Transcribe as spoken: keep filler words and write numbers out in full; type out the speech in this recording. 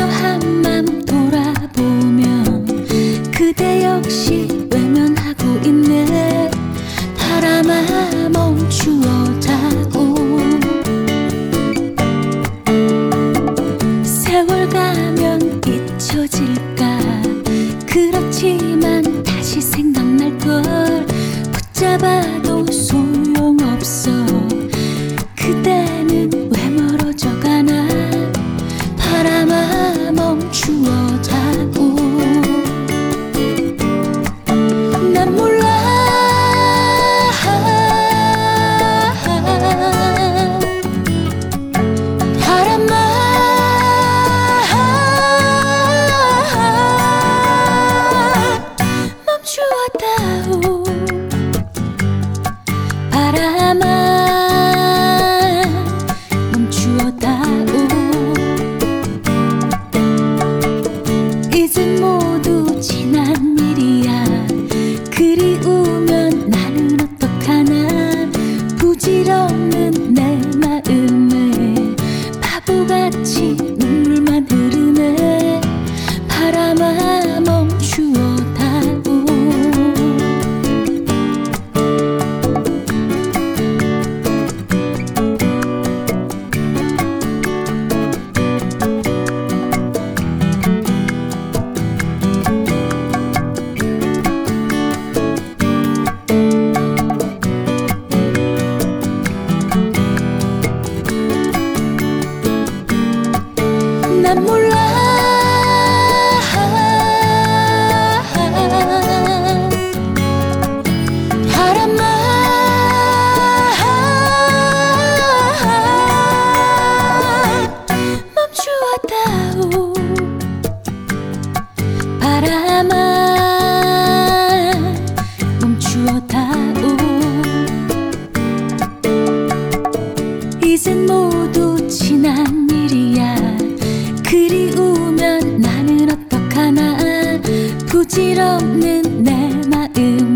초조한 맘 돌아보면 그대 역시 외면하고 있네. 바람아 멈추어다오. 세월 가면 잊혀질까. 그렇지만 다시 생각날걸. 붙잡아도 소용없어. 그대는 왜 멀어져 가나. 바람아 멈추어다오. 난 몰라. 바람아 멈추어다오. 바람아 멈추어다오. 이젠 모두 지난 일이야. 그리우면 나는 어떡하나. 부질없는 내 마음에 바보같이 눈물만 흐르네. 바람아 멈추어다오. 난 몰라. 바람아 멈추어다오. 바람아 멈추어다오. 이젠 모두 지난 일이야. 그리우면 나는 어떡하나. 부질없는 내 마음